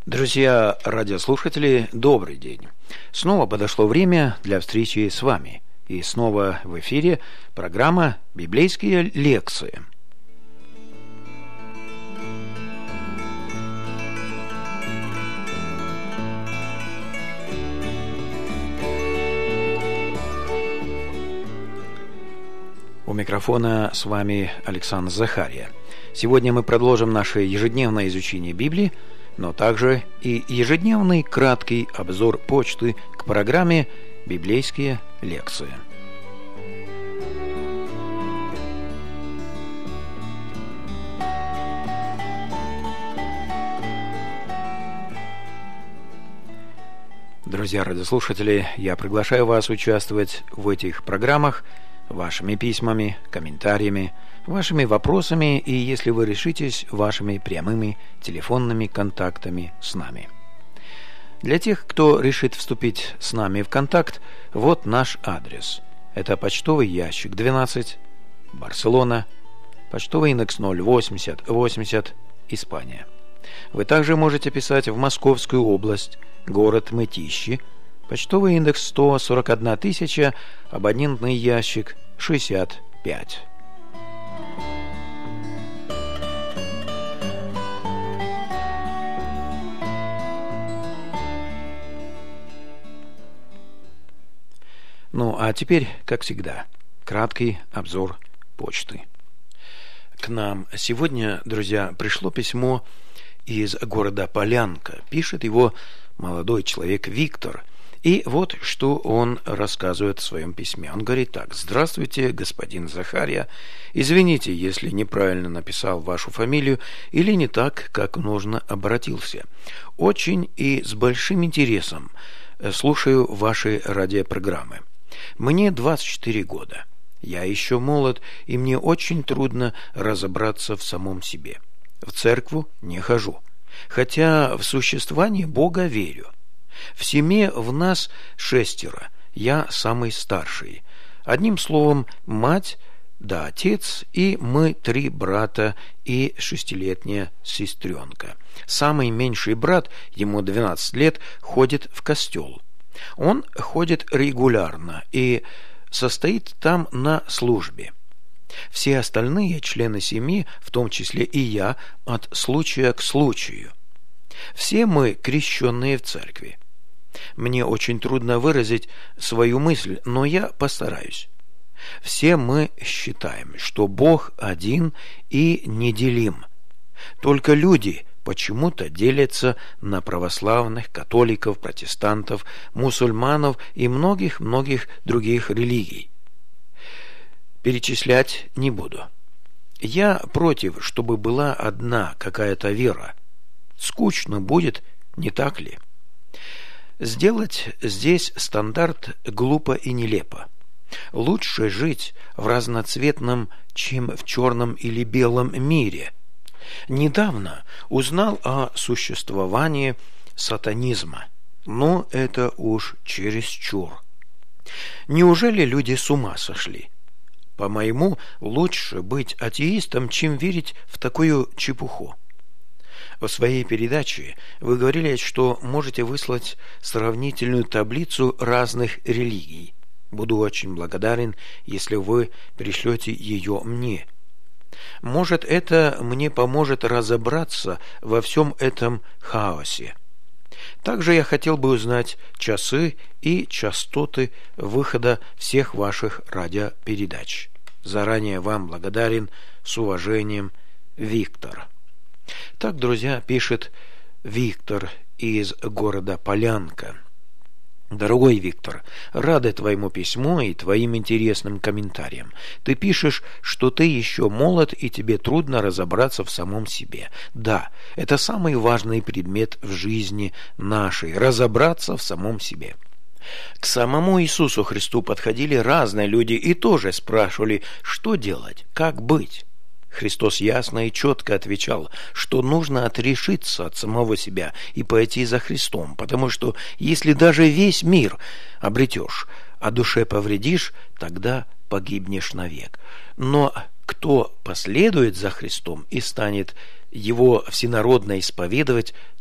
Друзья радиослушатели, добрый день. Снова подошло время для встречи с вами. И снова в эфире программа «Библейские лекции». У микрофона с вами Александр Захария. Сегодня мы продолжим наше ежедневное изучение Библии, но также и ежедневный краткий обзор почты к программе «Библейские лекции». Друзья радиослушатели, я приглашаю вас участвовать в этих программах вашими письмами, комментариями, вашими вопросами и, если вы решитесь, вашими прямыми телефонными контактами с нами. Для тех, кто решит вступить с нами в контакт, вот наш адрес. Это почтовый ящик 12, Барселона, почтовый индекс 08080, Испания. Вы также можете писать в Московскую область, город Мытищи, почтовый индекс 141 000, абонентный ящик 65. Ну, а теперь, как всегда, краткий обзор почты. К нам сегодня, друзья, пришло письмо из города Полянка. Пишет его молодой человек Виктор. И вот что он рассказывает в своем письме. Он говорит так: «Здравствуйте, господин Захария. Извините, если неправильно написал вашу фамилию или не так, как нужно обратился. Очень и с большим интересом слушаю ваши радиопрограммы. Мне 24 года. Я еще молод, и мне очень трудно разобраться в самом себе. В церковь не хожу, хотя в существование Бога верю. В семье в нас 6, я самый старший. Одним словом, мать да отец, и мы 3 брата и 6-летняя сестренка. Самый меньший брат, ему 12 лет, ходит в костел. Он ходит регулярно и состоит там на службе. Все остальные члены семьи, в том числе и я, от случая к случаю. Все мы крещенные в церкви. Мне очень трудно выразить свою мысль, но я постараюсь. Все мы считаем, что Бог один и неделим. Только люди почему-то делятся на православных, католиков, протестантов, мусульманов и многих-многих других религий. Перечислять не буду. Я против, чтобы была одна какая-то вера. Скучно будет, не так ли? Сделать здесь стандарт глупо и нелепо. Лучше жить в разноцветном, чем в черном или белом мире. Недавно узнал о существовании сатанизма, но это уж чересчур. Неужели люди с ума сошли? По-моему, лучше быть атеистом, чем верить в такую чепуху. В своей передаче вы говорили, что можете выслать сравнительную таблицу разных религий. Буду очень благодарен, если вы пришлете ее мне. Может, это мне поможет разобраться во всем этом хаосе. Также я хотел бы узнать часы и частоты выхода всех ваших радиопередач. Заранее вам благодарен. С уважением, Виктор». Так, друзья, пишет Виктор из города Полянка. Дорогой Виктор, рада твоему письму и твоим интересным комментариям. Ты пишешь, что ты еще молод и тебе трудно разобраться в самом себе. Да, это самый важный предмет в жизни нашей – разобраться в самом себе. К самому Иисусу Христу подходили разные люди и тоже спрашивали, что делать, как быть. Христос ясно и четко отвечал, что нужно отрешиться от самого себя и пойти за Христом, потому что если даже весь мир обретешь, а душе повредишь, тогда погибнешь навек. Но кто последует за Христом и станет его всенародно исповедовать,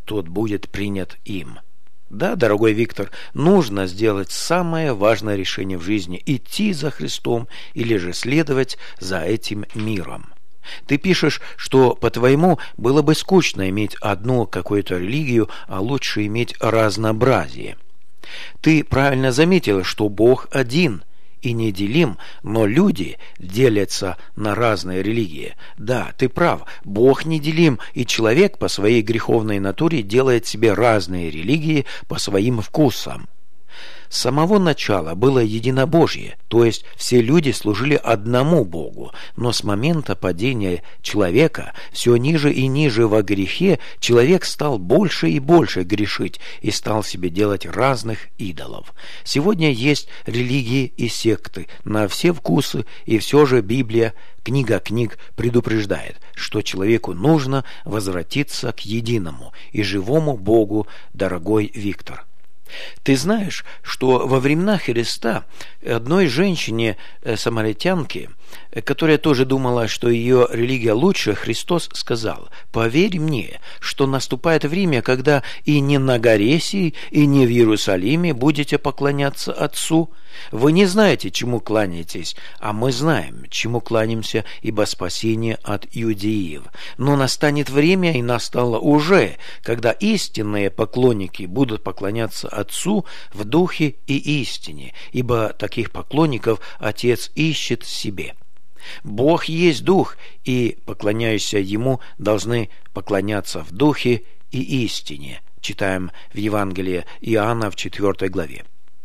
тот будет принят им. Да, дорогой Виктор, нужно сделать самое важное решение в жизни – идти за Христом или же следовать за этим миром. Ты пишешь, что, по-твоему, было бы скучно иметь одну какую-то религию, а лучше иметь разнообразие. Ты правильно заметил, что Бог один и неделим, но люди делятся на разные религии. Да, ты прав, Бог неделим, и человек по своей греховной натуре делает себе разные религии по своим вкусам. С самого начала было единобожие, то есть все люди служили одному Богу, но с момента падения человека все ниже и ниже во грехе человек стал больше и больше грешить и стал себе делать разных идолов. Сегодня есть религии и секты на все вкусы, и все же Библия, книга книг, предупреждает, что человеку нужно возвратиться к единому и живому Богу, дорогой Виктор. Ты знаешь, что во времена Христа одной женщине, самаритянке, которая тоже думала, что ее религия лучше, Христос сказал: «Поверь мне, что наступает время, когда и не на горе сей, и не в Иерусалиме будете поклоняться Отцу. Вы не знаете, чему кланяетесь, а мы знаем, чему кланяемся, ибо спасение от иудеев. Но настанет время, и настало уже, когда истинные поклонники будут поклоняться Отцу в духе и истине, ибо таких поклонников Отец ищет себе». Бог есть Дух, и поклоняющиеся Ему должны поклоняться в Духе и истине. Читаем в Евангелии Иоанна в 4 главе.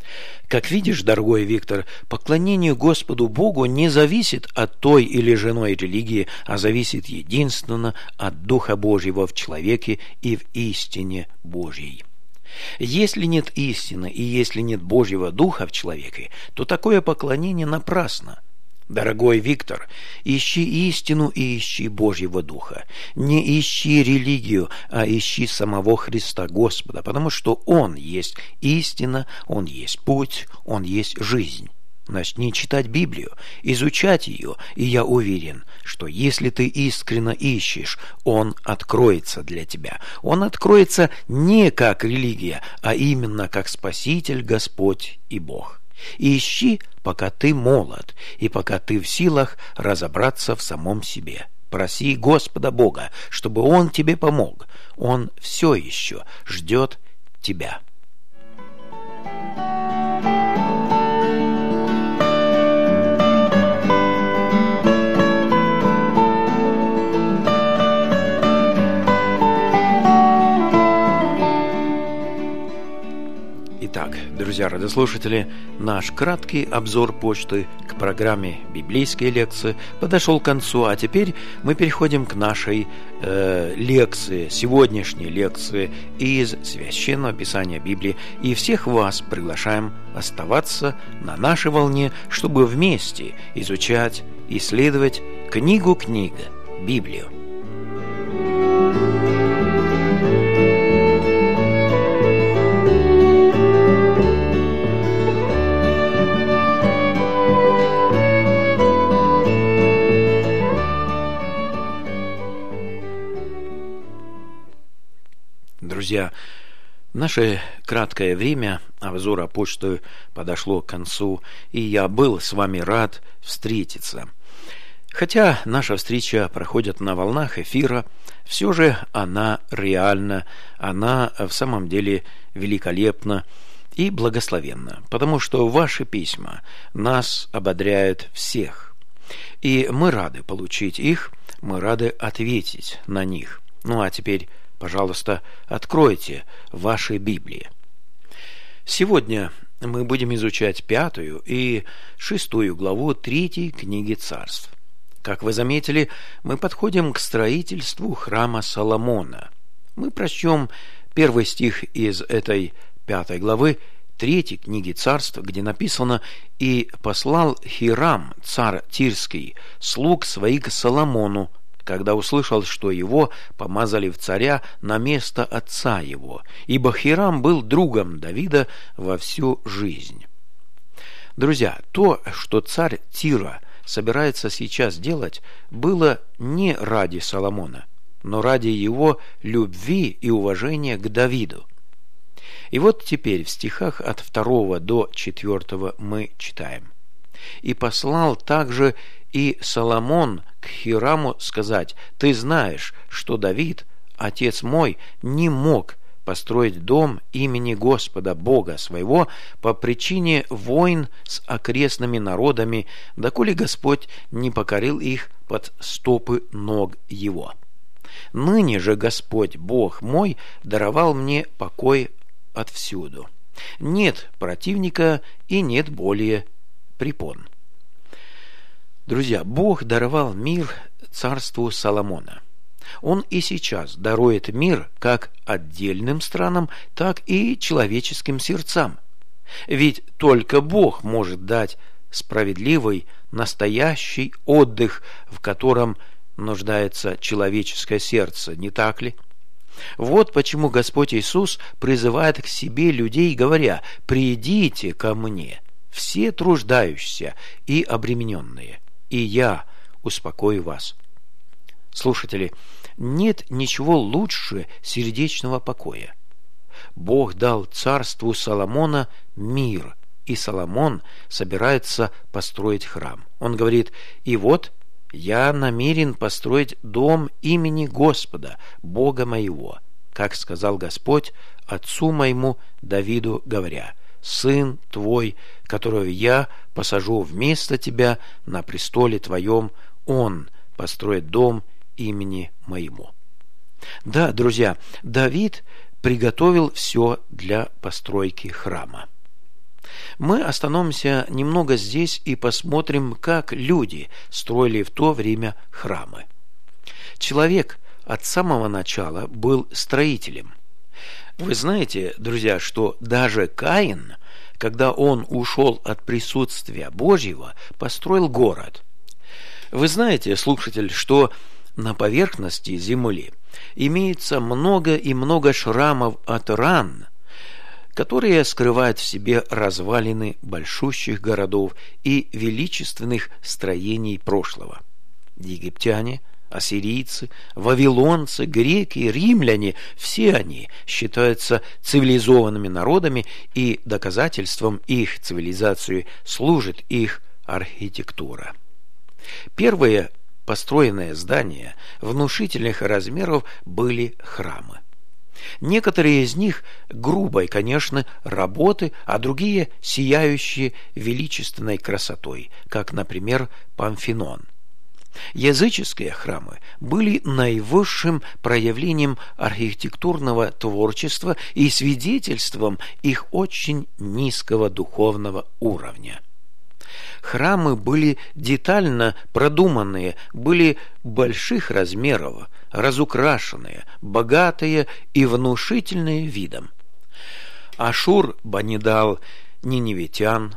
Как видишь, дорогой Виктор, поклонение Господу Богу не зависит от той или иной религии, а зависит единственно от Духа Божьего в человеке и в истине Божьей. Если нет истины и если нет Божьего Духа в человеке, то такое поклонение напрасно. Дорогой Виктор, ищи истину и ищи Божьего Духа. Не ищи религию, а ищи самого Христа Господа, потому что Он есть истина, Он есть путь, Он есть жизнь. Начни читать Библию, изучать ее, и я уверен, что если ты искренне ищешь, Он откроется для тебя. Он откроется не как религия, а именно как Спаситель, Господь и Бог. Ищи, пока ты молод, и пока ты в силах разобраться в самом себе. Проси Господа Бога, чтобы Он тебе помог. Он все еще ждет тебя. Итак, друзья радиослушатели, наш краткий обзор почты к программе «Библейские лекции» подошел к концу, а теперь мы переходим к нашей лекции, сегодняшней лекции из Священного Писания Библии. И всех вас приглашаем оставаться на нашей волне, чтобы вместе изучать, исследовать книгу книг, Библию. Друзья, наше краткое время обзора почты подошло к концу, и я был с вами рад встретиться. Хотя наша встреча проходит на волнах эфира, все же она реальна, она в самом деле великолепна и благословенна, потому что ваши письма нас ободряют всех, и мы рады получить их, мы рады ответить на них. Ну а теперь, пожалуйста, откройте ваши Библии. Сегодня мы будем изучать 5 и 6 главу 3 книги Царств. Как вы заметили, мы подходим к строительству храма Соломона. Мы прочтем 1 стих из этой 5 главы 3 книги Царств, где написано: «И послал Хирам, царь Тирский, слуг своих к Соломону, когда услышал, что его помазали в царя на место отца его, ибо Хирам был другом Давида во всю жизнь». Друзья, то, что царь Тира собирается сейчас делать, было не ради Соломона. но ради его любви и уважения к Давиду. И вот теперь в стихах от 2 до 4 мы читаем: «И послал также и Соломон к Хираму сказать: Ты знаешь, что Давид, отец мой, не мог построить дом имени Господа Бога своего по причине войн с окрестными народами, доколе Господь не покорил их под стопы ног его. Ныне же Господь Бог мой даровал мне покой отвсюду. Нет противника и нет более препон». Друзья, Бог даровал мир царству Соломона. Он и сейчас дарует мир как отдельным странам, так и человеческим сердцам. Ведь только Бог может дать справедливый, настоящий отдых, в котором нуждается человеческое сердце, не так ли? Вот почему Господь Иисус призывает к себе людей, говоря: «Придите ко мне, все труждающиеся и обремененные, и я успокою вас». Слушатели, нет ничего лучше сердечного покоя. Бог дал царству Соломона мир, и Соломон собирается построить храм. Он говорит: «И вот я намерен построить дом имени Господа, Бога моего, как сказал Господь отцу моему Давиду, говоря: Сын твой, которого я посажу вместо тебя на престоле твоем, он построит дом имени моему». Да, друзья, Давид приготовил все для постройки храма. Мы остановимся немного здесь и посмотрим, как люди строили в то время храмы. Человек от самого начала был строителем. Вы знаете, друзья, что даже Каин, когда он ушел от присутствия Божьего, построил город. Вы знаете, слушатель, что на поверхности земли имеется много и много шрамов от ран, которые скрывают в себе развалины большущих городов и величественных строений прошлого. Египтяне, ассирийцы, вавилонцы, греки, римляне – все они считаются цивилизованными народами, и доказательством их цивилизации служит их архитектура. Первые построенные здания внушительных размеров были храмы. Некоторые из них грубой, конечно, работы, а другие сияющие величественной красотой, как, например, Памфинон. Языческие храмы были наивысшим проявлением архитектурного творчества и свидетельством их очень низкого духовного уровня. Храмы были детально продуманные, были больших размеров, разукрашенные, богатые и внушительные видом. Ашур-Банидал ниневитян,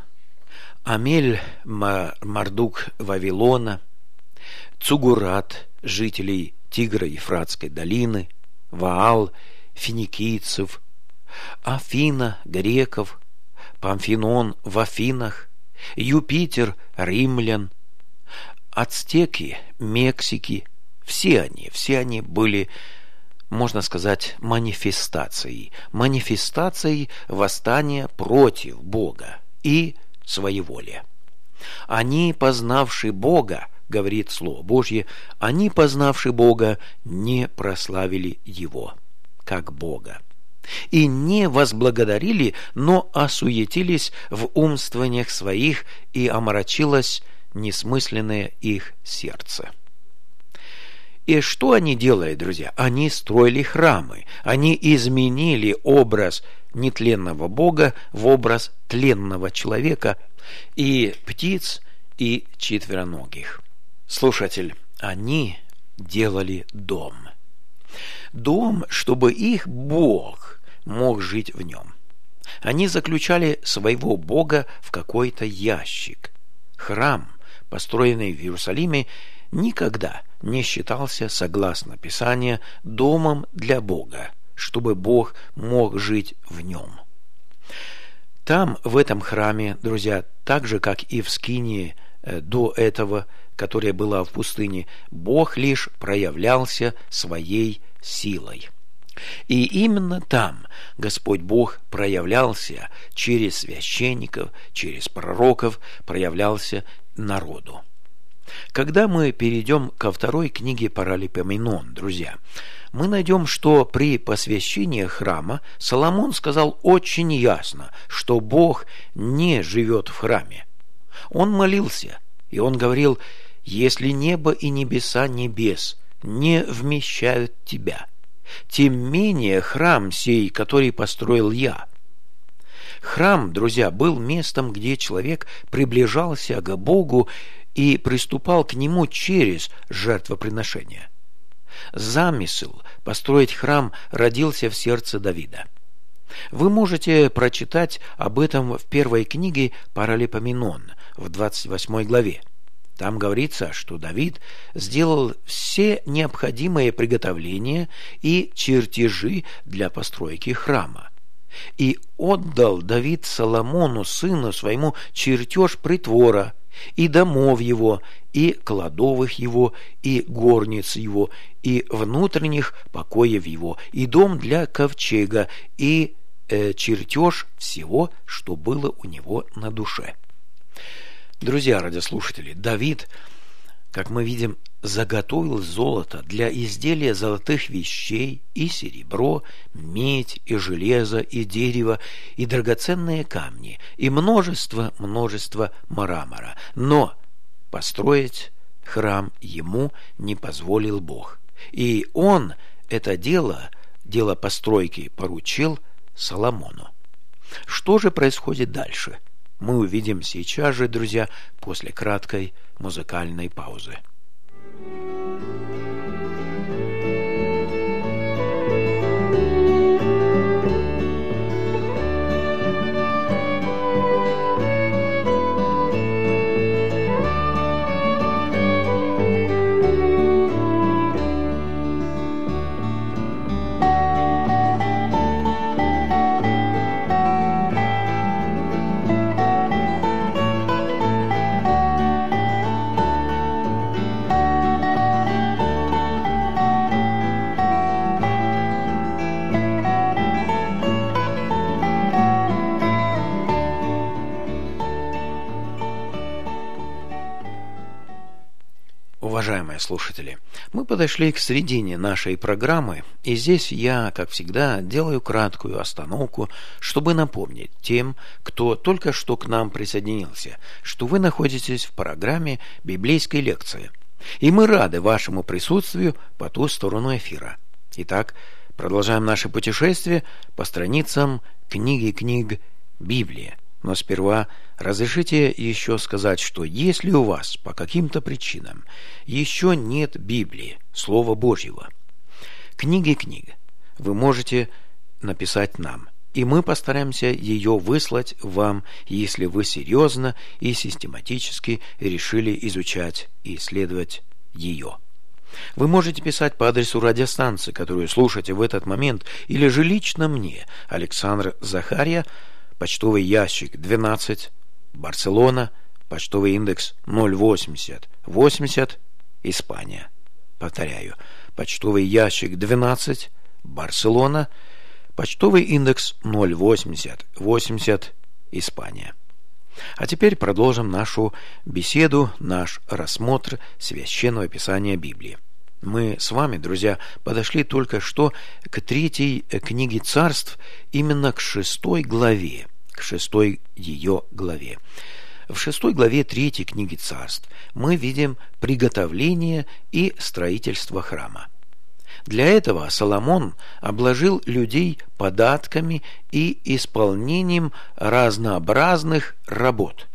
Амель-Мардук Вавилона, Цугурат жителей Тигро-Ефратской долины, Ваал финикийцев, Афина греков, Памфинон в Афинах, Юпитер римлян, ацтеки Мексики. Все они были, можно сказать, манифестацией восстания против Бога и своеволия. Они, познавши Бога, говорит Слово Божье, они, познавши Бога, не прославили Его, как Бога, и не возблагодарили, но осуетились в умствованиях своих, и омрачилось несмысленное их сердце. И что они делали, друзья? Они строили храмы, они изменили образ нетленного Бога в образ тленного человека и птиц, и четвероногих. Слушатель, они делали дом. Дом, чтобы их Бог мог жить в нем. Они заключали своего Бога в какой-то ящик. Храм, построенный в Иерусалиме, никогда не считался, согласно Писанию, домом для Бога, чтобы Бог мог жить в нем. Там, в этом храме, друзья, так же, как и в Скинии до этого, которая была в пустыне, Бог лишь проявлялся своей силой. И именно там Господь Бог проявлялся через священников, через пророков, проявлялся народу. Когда мы перейдем ко второй книге Паралипоменон, друзья, мы найдем, что при посвящении храма Соломон сказал очень ясно, что Бог не живет в храме. Он молился, и он говорил: «Если небо и небеса небес не вмещают тебя, тем менее храм сей, который построил я». Храм, друзья, был местом, где человек приближался к Богу и приступал к Нему через жертвоприношение. Замысел построить храм родился в сердце Давида. Вы можете прочитать об этом в первой книге Паралипоменон, в 28 главе. Там говорится, что Давид сделал все необходимые приготовления и чертежи для постройки храма. И отдал Давид Соломону, сыну своему, чертеж притвора, и домов его, и кладовых его, и горниц его, и внутренних покоев его, и дом для ковчега, и чертеж всего, что было у него на душе. Друзья, радиослушатели, Давид, как мы видим, заготовил золото для изделия золотых вещей, и серебро, медь, и железо, и дерево, и драгоценные камни, и множество мрамора. Но построить храм ему не позволил Бог. И он это дело постройки поручил Соломону. Что же происходит дальше? Мы увидим сейчас же, друзья, после краткой музыкальной паузы. Уважаемые слушатели, мы подошли к середине нашей программы, и здесь я, как всегда, делаю краткую остановку, чтобы напомнить тем, кто только что к нам присоединился, что вы находитесь в программе «Библейской лекции», и мы рады вашему присутствию по ту сторону эфира. Итак, продолжаем наше путешествие по страницам книги книг Библии. Но сперва разрешите еще сказать, что если у вас по каким-то причинам еще нет Библии, Слова Божьего, книги книг, вы можете написать нам, и мы постараемся ее выслать вам, если вы серьезно и систематически решили изучать и исследовать ее. Вы можете писать по адресу радиостанции, которую слушаете в этот момент, или же лично мне, Александр Захарья, почтовый ящик 12, Барселона, почтовый индекс 08080, Испания. Повторяю, почтовый ящик 12, Барселона, почтовый индекс 08080, Испания. А теперь продолжим нашу беседу, наш рассмотр Священного Писания Библии. Мы с вами, друзья, подошли только что к 3 книге Царств, именно к 6 главе, к 6 ее главе. В 6 главе 3 книги Царств мы видим приготовление и строительство храма. Для этого Соломон обложил людей податками и исполнением разнообразных работ.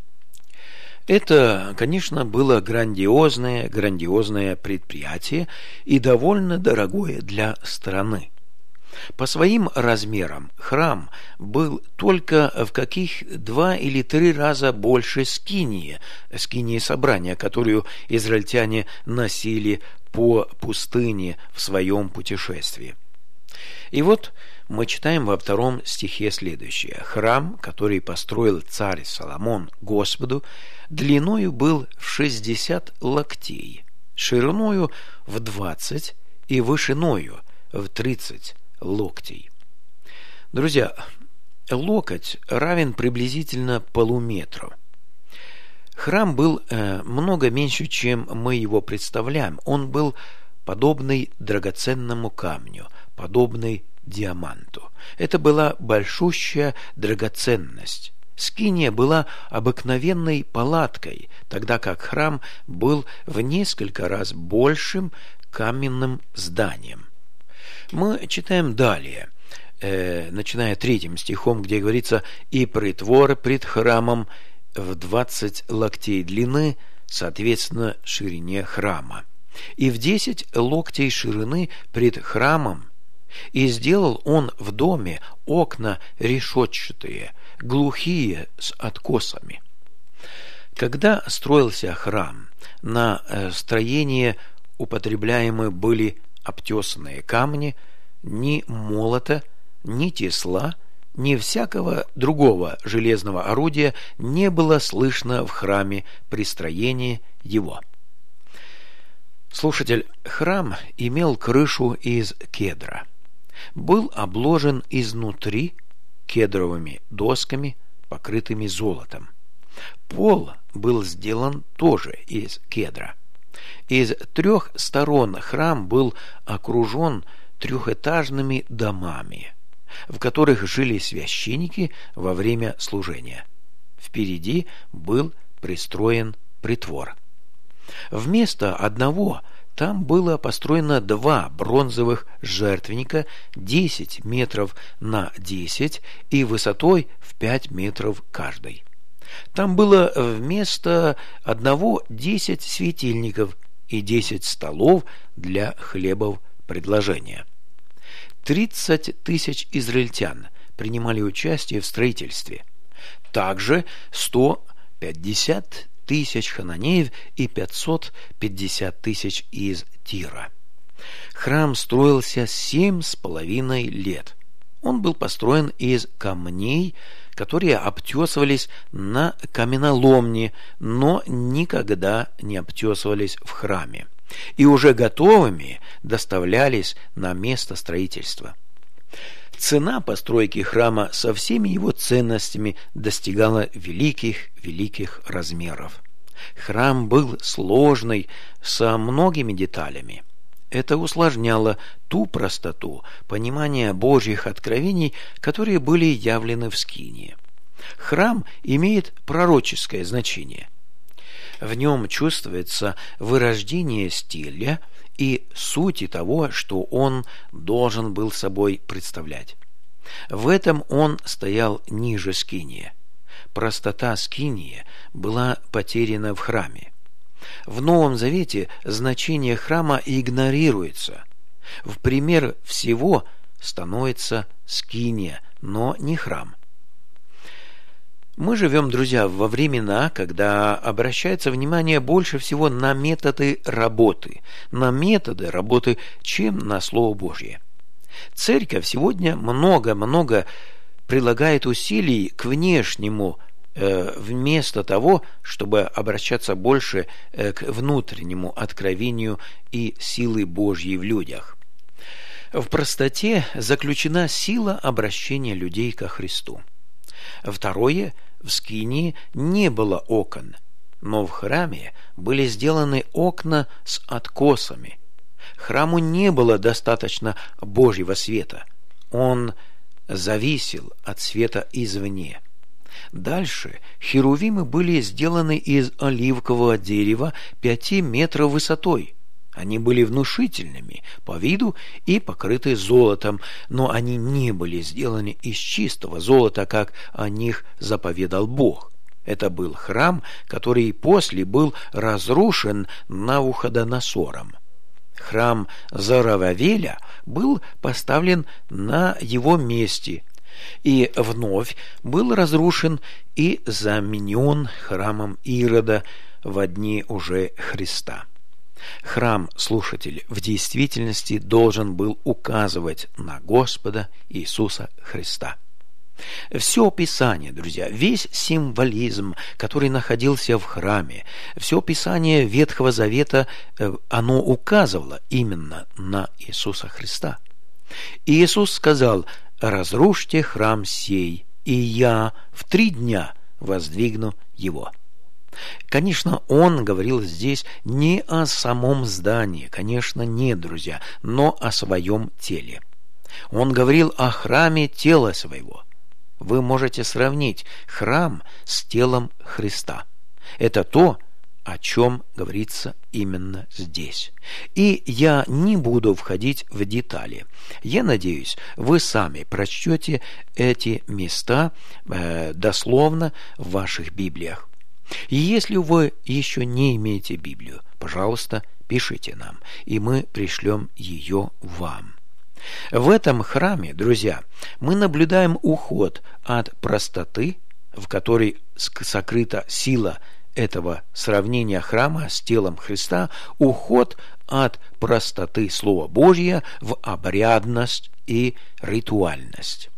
Это, конечно, было грандиозное предприятие и довольно дорогое для страны. По своим размерам храм был только в каких 2 или 3 раза больше скинии собрания, которую израильтяне носили по пустыне в своем путешествии. И вот мы читаем во 2 стихе следующее. «Храм, который построил царь Соломон Господу, длиною был в 60 локтей, шириною в 20 и вышиною в 30 локтей». Друзья, локоть равен приблизительно полуметру. Храм был много меньше, чем мы его представляем. Он был подобный драгоценному камню, подобный диаманту. Это была большущая драгоценность. Скиния была обыкновенной палаткой, тогда как храм был в несколько раз большим каменным зданием. Мы читаем далее, начиная 3 стихом, где говорится: «И притвор пред храмом в 20 локтей длины, соответственно, ширине храма, и в 10 локтей ширины пред храмом. И сделал он в доме окна решетчатые, глухие, с откосами». Когда строился храм, на строение употребляемы были обтесанные камни, ни молота, ни тесла, ни всякого другого железного орудия не было слышно в храме при строении его. Слушатель, храм имел крышу из кедра, был обложен изнутри кедровыми досками, покрытыми золотом. Пол был сделан тоже из кедра. Из 3 сторон храм был окружен 3-этажными домами, в которых жили священники во время служения. Впереди был пристроен притвор. Вместо одного там было построено 2 бронзовых жертвенника 10 метров на 10 и высотой в 5 метров каждый. Там было вместо одного 10 светильников и 10 столов для хлебов предложения. 30 тысяч израильтян принимали участие в строительстве. Также 150 тысяч хананеев и 550 тысяч из Тира. Храм строился 7,5 лет. Он был построен из камней, которые обтесывались на каменоломне, но никогда не обтесывались в храме, и уже готовыми доставлялись на место строительства. Цена постройки храма со всеми его ценностями достигала великих размеров. Храм был сложный, со многими деталями. Это усложняло ту простоту понимания Божьих откровений, которые были явлены в Скинии. Храм имеет пророческое значение. В нем чувствуется вырождение стиля и сути того, что он должен был собой представлять. В этом он стоял ниже Скинии. Простота Скинии была потеряна в храме. В Новом Завете значение храма игнорируется. В пример всего становится Скиния, но не храм. Мы живем, друзья, во времена, когда обращается внимание больше всего на методы работы, чем на Слово Божье. Церковь сегодня много прилагает усилий к внешнему, вместо того, чтобы обращаться больше к внутреннему откровению и силы Божьей в людях. В простоте заключена сила обращения людей ко Христу. Второе, в Скинии не было окон, но в храме были сделаны окна с откосами. Храму не было достаточно Божьего света. Он зависел от света извне. Дальше херувимы были сделаны из оливкового дерева 5 метров высотой. Они были внушительными по виду и покрыты золотом, но они не были сделаны из чистого золота, как о них заповедал Бог. Это был храм, который после был разрушен Навуходоносором. Храм Зоровавеля был поставлен на его месте и вновь был разрушен и заменен храмом Ирода во дни уже Христа. Храм, слушатель, в действительности должен был указывать на Господа Иисуса Христа. Все Писание, друзья, весь символизм, который находился в храме, все Писание Ветхого Завета, оно указывало именно на Иисуса Христа. И Иисус сказал: «Разрушьте храм сей, и я в 3 дня воздвигну его». Конечно, он говорил здесь не о самом здании, конечно, нет, друзья, но о своем теле. Он говорил о храме тела своего. Вы можете сравнить храм с телом Христа. Это то, о чем говорится именно здесь. И я не буду входить в детали. Я надеюсь, вы сами прочтете эти места дословно в ваших Библиях. И если вы еще не имеете Библию, пожалуйста, пишите нам, и мы пришлем ее вам. В этом храме, друзья, мы наблюдаем уход от простоты, в которой сокрыта сила этого сравнения храма с телом Христа, уход от простоты Слова Божьего в обрядность и ритуальность.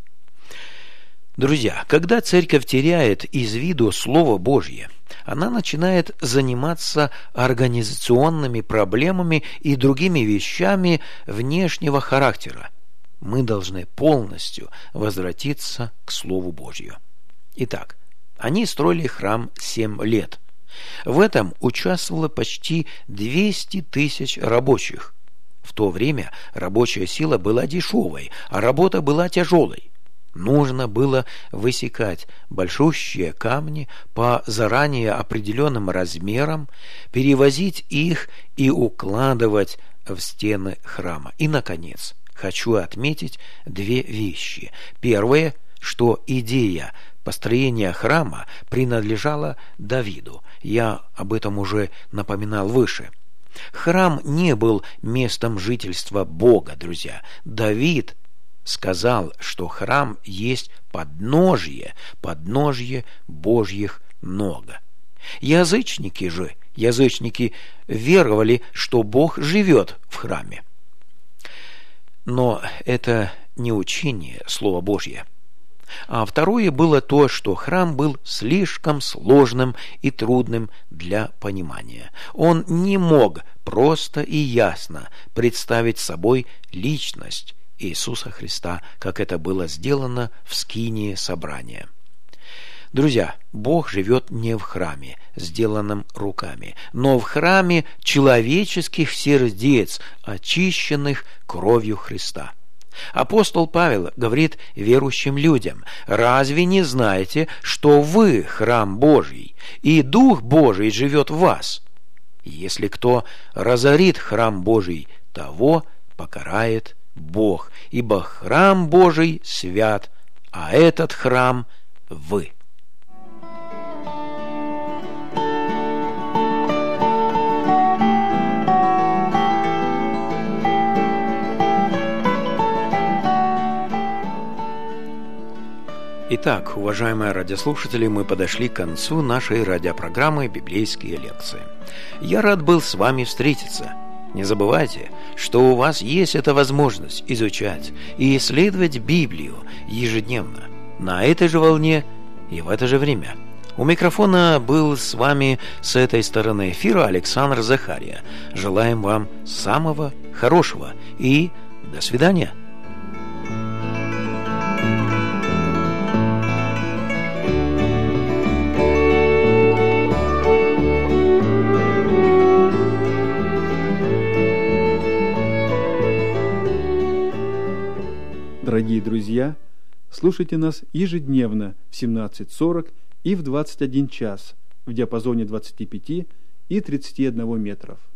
Друзья, когда церковь теряет из виду Слово Божье, она начинает заниматься организационными проблемами и другими вещами внешнего характера. Мы должны полностью возвратиться к Слову Божью. Итак, они строили храм 7 лет. В этом участвовало почти 200 тысяч рабочих. В то время рабочая сила была дешевой, а работа была тяжелой. Нужно было высекать большущие камни по заранее определенным размерам, перевозить их и укладывать в стены храма. И, наконец, хочу отметить 2 вещи. Первое, что идея построения храма принадлежала Давиду. Я об этом уже напоминал выше. Храм не был местом жительства Бога, друзья. Давид сказал, что храм есть подножие Божьих ног. Язычники веровали, что Бог живет в храме. Но это не учение Слова Божье. А второе было то, что храм был слишком сложным и трудным для понимания. Он не мог просто и ясно представить собой личность Иисуса Христа, как это было сделано в скинии собрания. Друзья, Бог живет не в храме, сделанном руками, но в храме человеческих сердец, очищенных кровью Христа. Апостол Павел говорит верующим людям: «Разве не знаете, что вы храм Божий, и Дух Божий живет в вас? Если кто разорит храм Божий, того покарает Бог, ибо храм Божий свят, а этот храм вы». Итак, уважаемые радиослушатели, мы подошли к концу нашей радиопрограммы «Библейские лекции». Я рад был с вами встретиться. Не забывайте, что у вас есть эта возможность изучать и исследовать Библию ежедневно, на этой же волне и в это же время. У микрофона был с вами с этой стороны эфира Александр Захария. Желаем вам самого хорошего и до свидания. Дорогие друзья, слушайте нас ежедневно в 17:40 и в 21 час в диапазоне 25 и 31 метров.